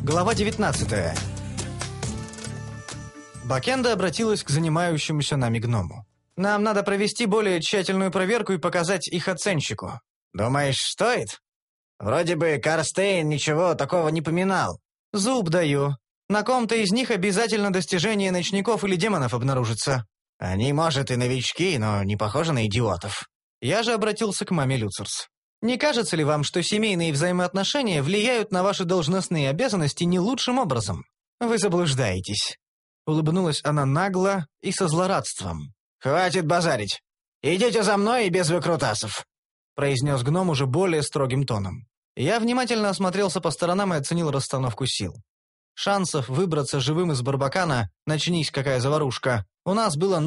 Глава 19. Бакенда обратилась к занимающемуся нами гному. «Нам надо провести более тщательную проверку и показать их оценщику». «Думаешь, стоит? Вроде бы Карстейн ничего такого не поминал». «Зуб даю. На ком-то из них обязательно достижение ночников или демонов обнаружится». «Они, может, и новички, но не похожи на идиотов». Я же обратился к маме Люцерс. «Не кажется ли вам, что семейные взаимоотношения влияют на ваши должностные обязанности не лучшим образом? Вы заблуждаетесь». Улыбнулась она нагло и со злорадством. «Хватит базарить. Идите за мной и без выкрутасов», произнес гном уже более строгим тоном. Я внимательно осмотрелся по сторонам и оценил расстановку сил. Шансов выбраться живым из Барбакана, начнись какая заварушка, у нас было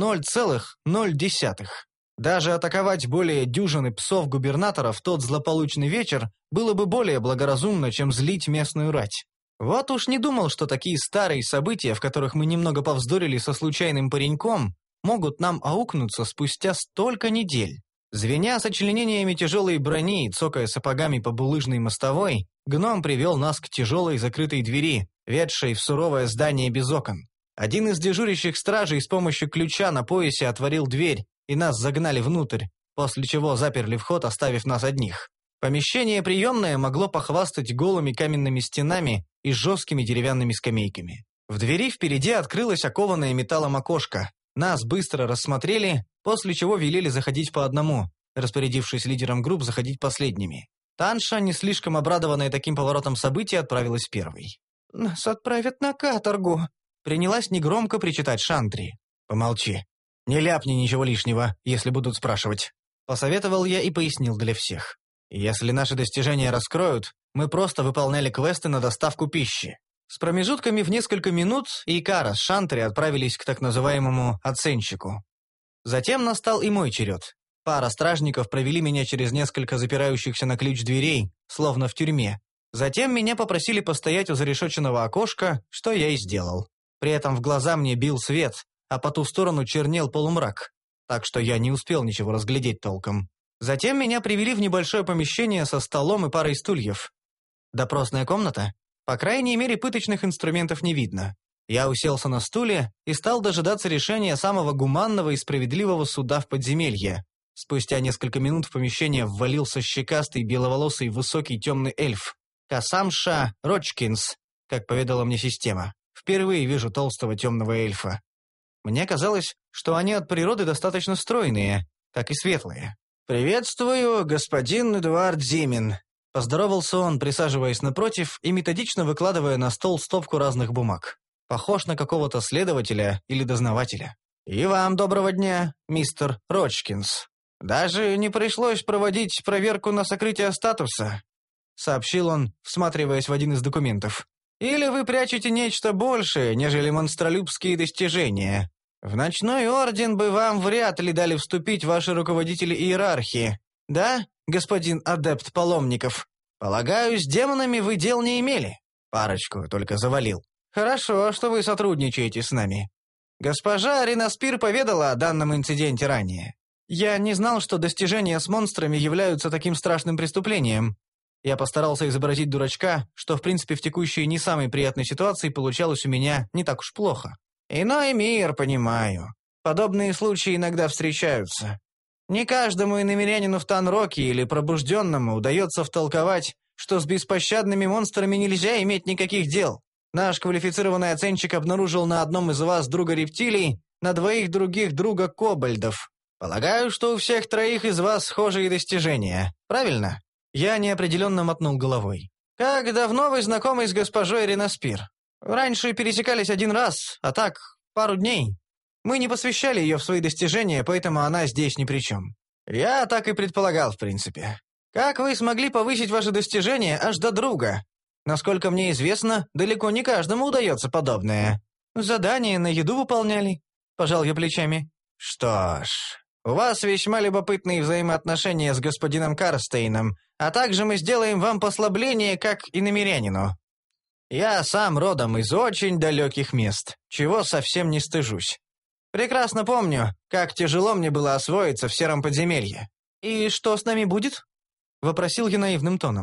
0,0. Даже атаковать более дюжины псов-губернатора в тот злополучный вечер было бы более благоразумно, чем злить местную рать. Вот уж не думал, что такие старые события, в которых мы немного повздорили со случайным пареньком, могут нам аукнуться спустя столько недель. Звеня сочленениями тяжелой брони и цокая сапогами по булыжной мостовой, гном привел нас к тяжелой закрытой двери, ведшей в суровое здание без окон. Один из дежурящих стражей с помощью ключа на поясе отворил дверь, и нас загнали внутрь, после чего заперли вход, оставив нас одних. Помещение приемное могло похвастать голыми каменными стенами и жесткими деревянными скамейками. В двери впереди открылось окованное металлом окошко. Нас быстро рассмотрели, после чего велели заходить по одному, распорядившись лидером групп заходить последними. Танша, не слишком обрадованная таким поворотом событий, отправилась первой. «Нас отправят на каторгу», — принялась негромко причитать Шантри. «Помолчи. Не ляпни ничего лишнего, если будут спрашивать», — посоветовал я и пояснил для всех. «Если наши достижения раскроют, мы просто выполняли квесты на доставку пищи». С промежутками в несколько минут Икара с Шантри отправились к так называемому оценщику. Затем настал и мой черед. Пара стражников провели меня через несколько запирающихся на ключ дверей, словно в тюрьме. Затем меня попросили постоять у зарешоченного окошка, что я и сделал. При этом в глаза мне бил свет, а по ту сторону чернел полумрак, так что я не успел ничего разглядеть толком. Затем меня привели в небольшое помещение со столом и парой стульев. Допросная комната? По крайней мере, пыточных инструментов не видно. Я уселся на стуле и стал дожидаться решения самого гуманного и справедливого суда в подземелье. Спустя несколько минут в помещение ввалился щекастый, беловолосый, высокий темный эльф. Касамша Рочкинс, как поведала мне система. Впервые вижу толстого темного эльфа. Мне казалось, что они от природы достаточно стройные, как и светлые. «Приветствую, господин Эдуард Зимин», — поздоровался он, присаживаясь напротив и методично выкладывая на стол стопку разных бумаг. Похож на какого-то следователя или дознавателя. «И вам доброго дня, мистер Рочкинс. Даже не пришлось проводить проверку на сокрытие статуса», — сообщил он, всматриваясь в один из документов. «Или вы прячете нечто большее, нежели монстролюбские достижения? В ночной орден бы вам вряд ли дали вступить ваши руководители иерархии. Да, господин адепт паломников? Полагаю, с демонами вы дел не имели. Парочку только завалил. Хорошо, что вы сотрудничаете с нами. Госпожа Риноспир поведала о данном инциденте ранее. Я не знал, что достижения с монстрами являются таким страшным преступлением. Я постарался изобразить дурачка, что в принципе в текущей не самой приятной ситуации получалось у меня не так уж плохо. Иной мир, понимаю. Подобные случаи иногда встречаются. Не каждому иномирянину в Танроке или пробужденному удается втолковать, что с беспощадными монстрами нельзя иметь никаких дел. Наш квалифицированный оценщик обнаружил на одном из вас друга рептилий, на двоих других друга кобальдов. Полагаю, что у всех троих из вас схожие достижения. Правильно? Я неопределенно мотнул головой. Как давно вы знакомы с госпожой Риноспир? Раньше пересекались один раз, а так, пару дней. Мы не посвящали ее в свои достижения, поэтому она здесь ни при чем. Я так и предполагал, в принципе. Как вы смогли повысить ваши достижения аж до друга? Насколько мне известно, далеко не каждому удается подобное. Задания на еду выполняли, пожал я плечами. Что ж, у вас весьма любопытные взаимоотношения с господином Карстейном, а также мы сделаем вам послабление, как иномирянину. Я сам родом из очень далеких мест, чего совсем не стыжусь. Прекрасно помню, как тяжело мне было освоиться в сером подземелье. «И что с нами будет?» — вопросил я наивным тоном.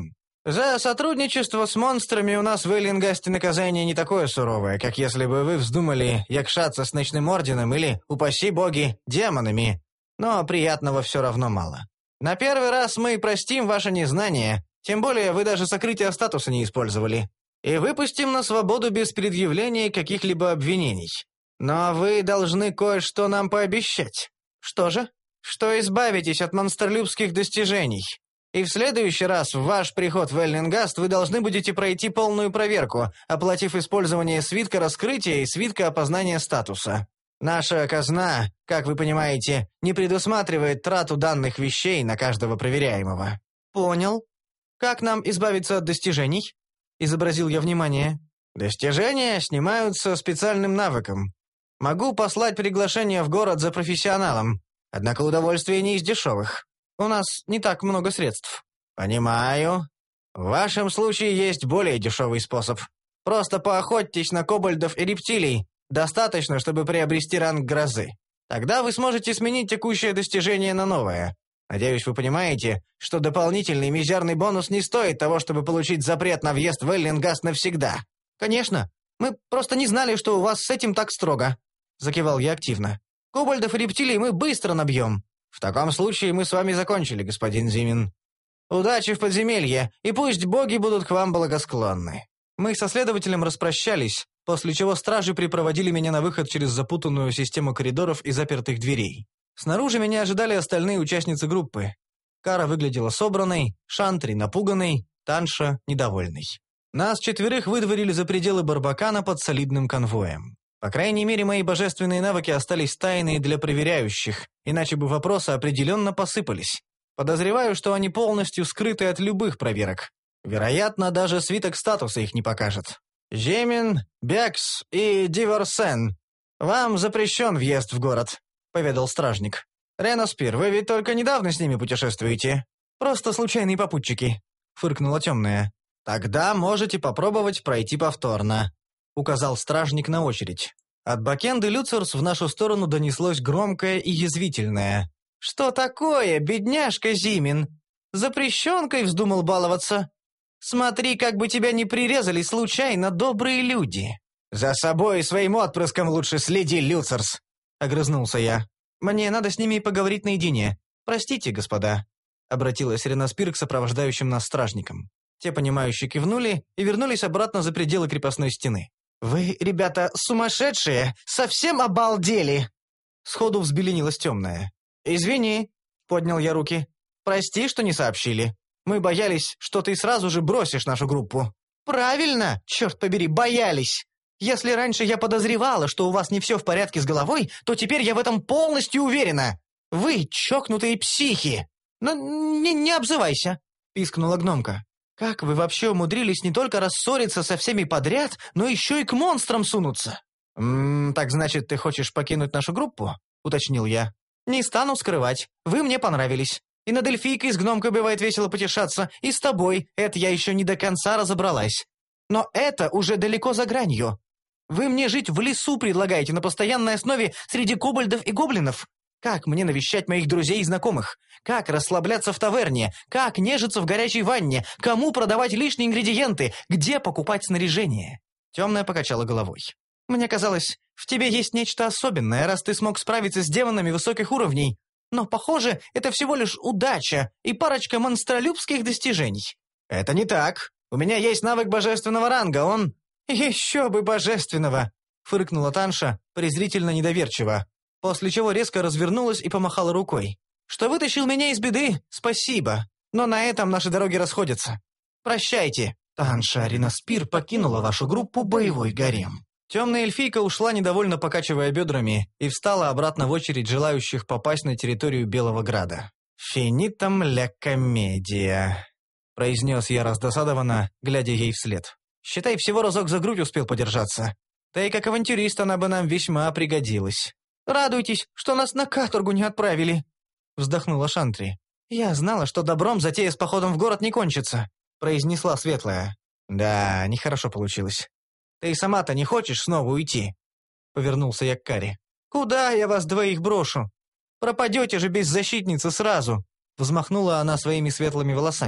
За сотрудничество с монстрами у нас в Эллингасте наказание не такое суровое, как если бы вы вздумали якшаться с Ночным Орденом или, упаси боги, демонами. Но приятного все равно мало. На первый раз мы простим ваше незнание, тем более вы даже сокрытие статуса не использовали, и выпустим на свободу без предъявления каких-либо обвинений. Но вы должны кое-что нам пообещать. Что же? Что избавитесь от монстрлюбских достижений. И в следующий раз в ваш приход в Эллингаст вы должны будете пройти полную проверку, оплатив использование свитка раскрытия и свитка опознания статуса. Наша казна, как вы понимаете, не предусматривает трату данных вещей на каждого проверяемого». «Понял. Как нам избавиться от достижений?» — изобразил я внимание. «Достижения снимаются специальным навыком. Могу послать приглашение в город за профессионалом, однако удовольствие не из дешевых. У нас не так много средств». «Понимаю. В вашем случае есть более дешевый способ. Просто поохотьтесь на кобальдов и рептилий. Достаточно, чтобы приобрести ранг грозы. Тогда вы сможете сменить текущее достижение на новое. Надеюсь, вы понимаете, что дополнительный мизерный бонус не стоит того, чтобы получить запрет на въезд в Эллингаст навсегда». «Конечно. Мы просто не знали, что у вас с этим так строго», — закивал я активно. «Кобальдов и рептилий мы быстро набьем». «В таком случае мы с вами закончили, господин Зимин. Удачи в подземелье, и пусть боги будут к вам благосклонны». Мы со следователем распрощались, после чего стражи припроводили меня на выход через запутанную систему коридоров и запертых дверей. Снаружи меня ожидали остальные участницы группы. Кара выглядела собранной, Шантри напуганной, Танша недовольной. Нас четверых выдворили за пределы Барбакана под солидным конвоем. По крайней мере, мои божественные навыки остались тайной для проверяющих, иначе бы вопросы определенно посыпались. Подозреваю, что они полностью скрыты от любых проверок. Вероятно, даже свиток статуса их не покажет. «Жемин, Бекс и Диворсен, вам запрещен въезд в город», — поведал стражник. «Реноспир, вы ведь только недавно с ними путешествуете?» «Просто случайные попутчики», — фыркнула темная. «Тогда можете попробовать пройти повторно», — указал стражник на очередь. От Бакенды Люцерс в нашу сторону донеслось громкое и язвительное. «Что такое, бедняжка Зимин? Запрещенкой вздумал баловаться? Смотри, как бы тебя не прирезали случайно добрые люди». «За собой и своим отпрыском лучше следи, Люцерс», — огрызнулся я. «Мне надо с ними поговорить наедине. Простите, господа», — обратилась Реноспир к сопровождающим нас стражникам. Те, понимающие, кивнули и вернулись обратно за пределы крепостной стены. «Вы, ребята, сумасшедшие! Совсем обалдели!» Сходу взбеленилась темная. «Извини», — поднял я руки. «Прости, что не сообщили. Мы боялись, что ты сразу же бросишь нашу группу». «Правильно, черт побери, боялись! Если раньше я подозревала, что у вас не все в порядке с головой, то теперь я в этом полностью уверена. Вы чокнутые психи!» «Ну, не обзывайся», — пискнула гномка. «Как вы вообще умудрились не только рассориться со всеми подряд, но еще и к монстрам сунуться?» «Так значит, ты хочешь покинуть нашу группу?» — уточнил я. «Не стану скрывать. Вы мне понравились. И над эльфийкой с гномкой бывает весело потешаться, и с тобой, это я еще не до конца разобралась. Но это уже далеко за гранью. Вы мне жить в лесу предлагаете на постоянной основе среди кобальдов и гоблинов. Как мне навещать моих друзей и знакомых? Как расслабляться в таверне? Как нежиться в горячей ванне? Кому продавать лишние ингредиенты? Где покупать снаряжение?» Темная покачала головой. «Мне казалось, в тебе есть нечто особенное, раз ты смог справиться с демонами высоких уровней. Но, похоже, это всего лишь удача и парочка монстролюбских достижений». «Это не так. У меня есть навык божественного ранга, он...» «Еще бы божественного!» — фыркнула Танша, презрительно недоверчиво, после чего резко развернулась и помахала рукой. «Что вытащил меня из беды, спасибо, но на этом наши дороги расходятся. Прощайте». Танша Реноспир покинула вашу группу «Боевой гарем». Темная эльфийка ушла, недовольно покачивая бедрами, и встала обратно в очередь желающих попасть на территорию Белого Града. «Финитам ля комедия», — произнес я раздосадованно, глядя ей вслед. «Считай, всего разок за грудь успел подержаться. Да и как авантюрист она бы нам весьма пригодилась». «Радуйтесь, что нас на каторгу не отправили», — вздохнула Шантри. «Я знала, что добром затея с походом в город не кончится», — произнесла Светлая. «Да, нехорошо получилось. Ты сама-то не хочешь снова уйти?» — повернулся я к Каре. «Куда я вас двоих брошу? Пропадете же без защитницы сразу!» — взмахнула она своими светлыми волосами.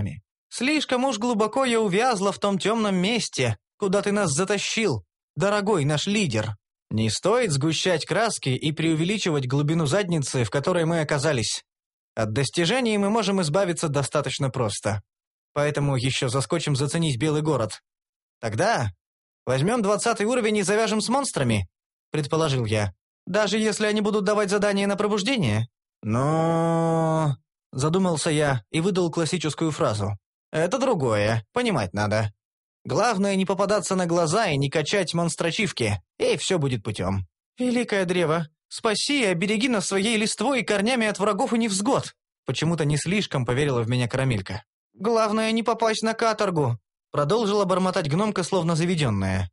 Слишком уж глубоко я увязла в том темном месте, куда ты нас затащил, дорогой наш лидер. Не стоит сгущать краски и преувеличивать глубину задницы, в которой мы оказались. От достижений мы можем избавиться достаточно просто. Поэтому еще заскочим заценить Белый город. Тогда возьмем 20 уровень и завяжем с монстрами, предположил я. Даже если они будут давать задания на пробуждение? Но... Задумался я и выдал классическую фразу. Это другое, понимать надо. Главное не попадаться на глаза и не качать монстрачивки, и все будет путем. Великое древо, спаси и обереги нас своей листвой и корнями от врагов и невзгод. Почему-то не слишком поверила в меня Карамелька. Главное не попасть на каторгу. Продолжила бормотать гномка, словно заведенная.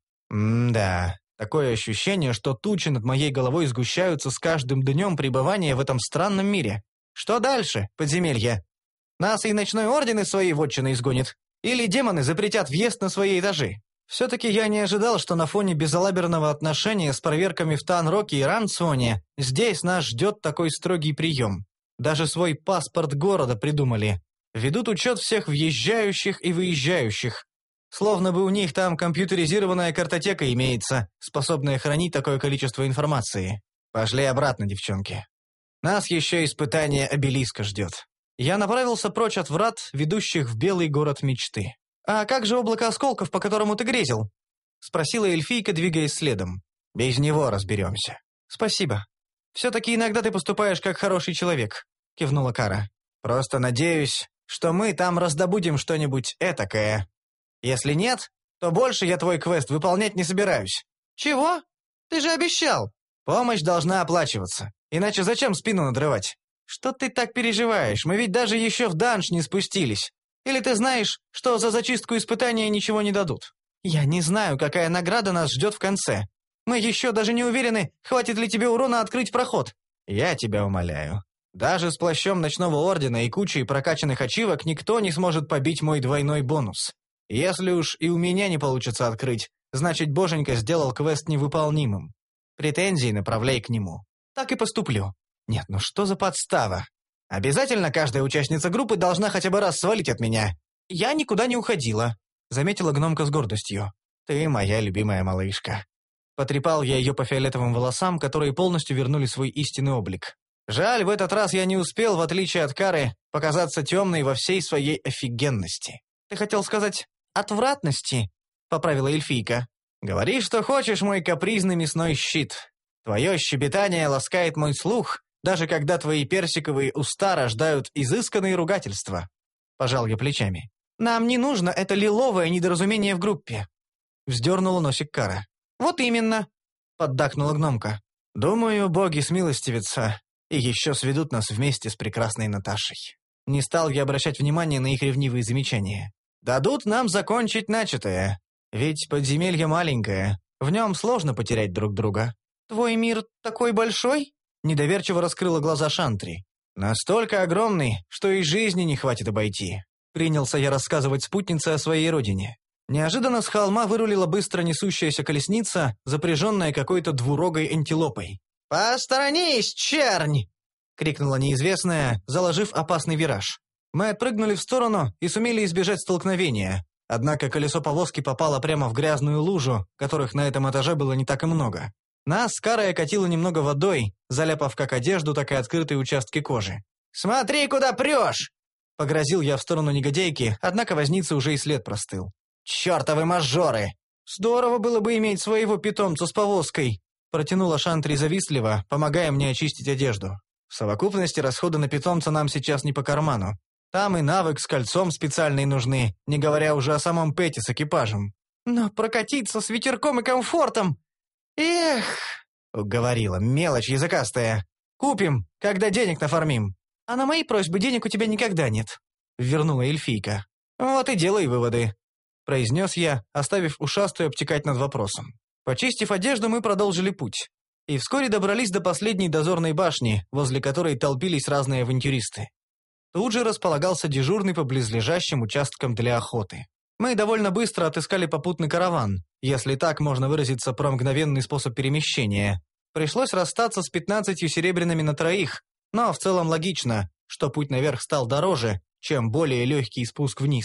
Да, такое ощущение, что тучи над моей головой сгущаются с каждым днем пребывания в этом странном мире. Что дальше, подземелье? Нас и ночной орден из своей вотчины изгонит? Или демоны запретят въезд на свои этажи? Все-таки я не ожидал, что на фоне безалаберного отношения с проверками в Танроке и Рансоне здесь нас ждет такой строгий прием. Даже свой паспорт города придумали. Ведут учет всех въезжающих и выезжающих. Словно бы у них там компьютеризированная картотека имеется, способная хранить такое количество информации. Пошли обратно, девчонки. Нас еще испытание обелиска ждет. Я направился прочь от врат, ведущих в белый город мечты. «А как же облако осколков, по которому ты грезил?» — спросила эльфийка, двигаясь следом. «Без него разберемся». «Спасибо. Все-таки иногда ты поступаешь как хороший человек», — кивнула Кара. «Просто надеюсь, что мы там раздобудем что-нибудь этакое. Если нет, то больше я твой квест выполнять не собираюсь». «Чего? Ты же обещал!» «Помощь должна оплачиваться. Иначе зачем спину надрывать?» «Что ты так переживаешь? Мы ведь даже еще в данж не спустились. Или ты знаешь, что за зачистку испытания ничего не дадут? Я не знаю, какая награда нас ждет в конце. Мы еще даже не уверены, хватит ли тебе урона открыть проход». «Я тебя умоляю. Даже с плащом ночного ордена и кучей прокачанных ачивок никто не сможет побить мой двойной бонус. Если уж и у меня не получится открыть, значит, боженька сделал квест невыполнимым. Претензии направляй к нему. Так и поступлю». «Нет, ну что за подстава? Обязательно каждая участница группы должна хотя бы раз свалить от меня. Я никуда не уходила», — заметила гномка с гордостью. «Ты моя любимая малышка». Потрепал я ее по фиолетовым волосам, которые полностью вернули свой истинный облик. Жаль, в этот раз я не успел, в отличие от Кары, показаться темной во всей своей офигенности. «Ты хотел сказать «отвратности», — поправила эльфийка. «Говори, что хочешь, мой капризный мясной щит. Твое щебетание ласкает мой слух, даже когда твои персиковые уста рождают изысканные ругательства». Пожал я плечами. «Нам не нужно это лиловое недоразумение в группе», — вздернула носик Кара. «Вот именно», — поддакнула гномка. «Думаю, боги смилостивятся и еще сведут нас вместе с прекрасной Наташей». Не стал я обращать внимания на их ревнивые замечания. «Дадут нам закончить начатое. Ведь подземелье маленькое, в нем сложно потерять друг друга». «Твой мир такой большой?» — недоверчиво раскрыла глаза Шантри. «Настолько огромный, что и жизни не хватит обойти». Принялся я рассказывать спутнице о своей родине. Неожиданно с холма вырулила быстро несущаяся колесница, запряженная какой-то двурогой антилопой. «Посторонись, чернь!» — крикнула неизвестная, заложив опасный вираж. Мы отпрыгнули в сторону и сумели избежать столкновения, однако колесо повозки попало прямо в грязную лужу, которых на этом этаже было не так и много. Нас с Карой окатило немного водой, заляпав как одежду, так и открытые участки кожи. «Смотри, куда прешь!» — погрозил я в сторону негодяйки, однако возница уже и след простыл. «Чертовы мажоры! Здорово было бы иметь своего питомца с повозкой!» — протянула Шантри завистливо, помогая мне очистить одежду. В совокупности расходы на питомца нам сейчас не по карману. Там и навык с кольцом специальные нужны, не говоря уже о самом Пэте с экипажем. «Но прокатиться с ветерком и комфортом! Эх!» — уговорила, мелочь языкастая. «Купим, когда денег нафармим». «А на мои просьбы денег у тебя никогда нет», — вернула эльфийка. «Вот и делай выводы», — произнес я, оставив ушастую обтекать над вопросом. Почистив одежду, мы продолжили путь. И вскоре добрались до последней дозорной башни, возле которой толпились разные авантюристы. Тут же располагался дежурный по близлежащим участкам для охоты. Мы довольно быстро отыскали попутный караван, если так можно выразиться про мгновенный способ перемещения. Пришлось расстаться с 15 серебряными на троих, но в целом логично, что путь наверх стал дороже, чем более легкий спуск вниз.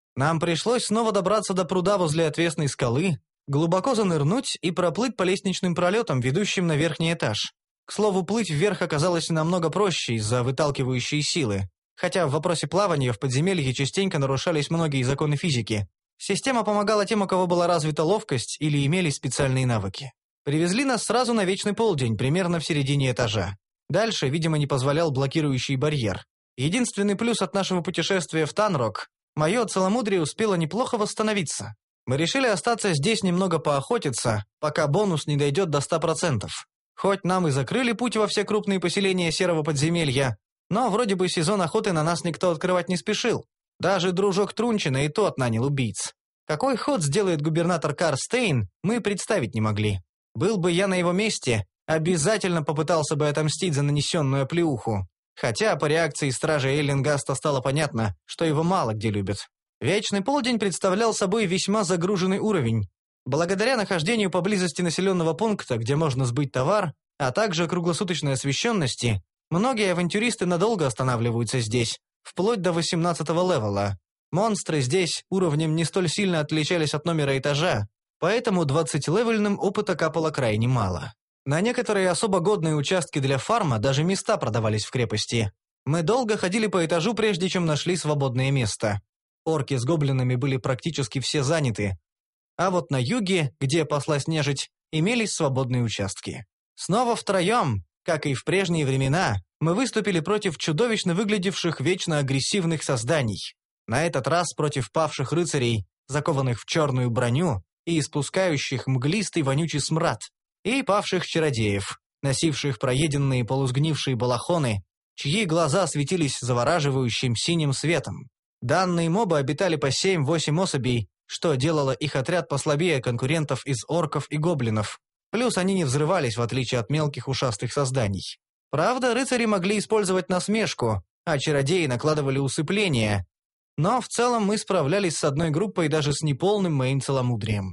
Нам пришлось снова добраться до пруда возле отвесной скалы, глубоко занырнуть и проплыть по лестничным пролетам, ведущим на верхний этаж. К слову, плыть вверх оказалось намного проще из-за выталкивающей силы, хотя в вопросе плавания в подземелье частенько нарушались многие законы физики. Система помогала тем, у кого была развита ловкость или имели специальные навыки. Привезли нас сразу на Вечный Полдень, примерно в середине этажа. Дальше, видимо, не позволял блокирующий барьер. Единственный плюс от нашего путешествия в Танрок – мое целомудрие успело неплохо восстановиться. Мы решили остаться здесь немного поохотиться, пока бонус не дойдет до 100%. Хоть нам и закрыли путь во все крупные поселения Серого подземелья, но вроде бы сезон охоты на нас никто открывать не спешил. Даже дружок Трунчина и тот нанял убийц. Какой ход сделает губернатор Карстейн, мы представить не могли. Был бы я на его месте, обязательно попытался бы отомстить за нанесенную оплеуху. Хотя по реакции стражи Эллингаста стало понятно, что его мало где любят. Вечный Полдень представлял собой весьма загруженный уровень. Благодаря нахождению поблизости населенного пункта, где можно сбыть товар, а также круглосуточной освещенности, многие авантюристы надолго останавливаются здесь, вплоть до 18-го левела. Монстры здесь уровнем не столь сильно отличались от номера этажа, поэтому 20-левельным опыта капало крайне мало. На некоторые особо годные участки для фарма даже места продавались в крепости. Мы долго ходили по этажу, прежде чем нашли свободное место. Орки с гоблинами были практически все заняты, а вот на юге, где паслась нежить, имелись свободные участки. Снова втроем, как и в прежние времена, мы выступили против чудовищно выглядевших вечно агрессивных созданий. На этот раз против павших рыцарей, закованных в черную броню и испускающих мглистый вонючий смрад, и павших чародеев, носивших проеденные полусгнившие балахоны, чьи глаза светились завораживающим синим светом. Данные мобы обитали по 7-8 особей, что делало их отряд послабее конкурентов из орков и гоблинов. Плюс они не взрывались, в отличие от мелких ушастых созданий. Правда, рыцари могли использовать насмешку, а чародеи накладывали усыпления. Но в целом мы справлялись с одной группой даже с неполным моим целомудрием.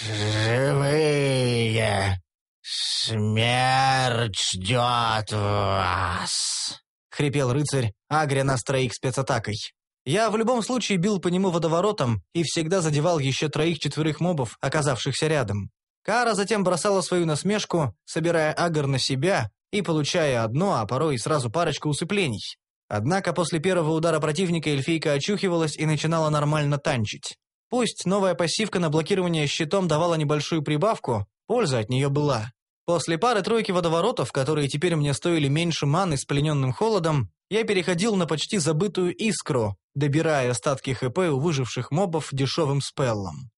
«Живые! Смерть ждет вас!» — хрипел рыцарь, агря нас троих спецатакой. Я в любом случае бил по нему водоворотом и всегда задевал еще 3-4 мобов, оказавшихся рядом. Кара затем бросала свою насмешку, собирая агр на себя и получая одно, а порой и сразу парочку усыплений. Однако после первого удара противника эльфийка очухивалась и начинала нормально танчить. Пусть новая пассивка на блокирование щитом давала небольшую прибавку, польза от нее была. После пары-тройки водоворотов, которые теперь мне стоили меньше маны с плененным холодом, я переходил на почти забытую искру, добирая остатки ХП у выживших мобов дешевым спеллом.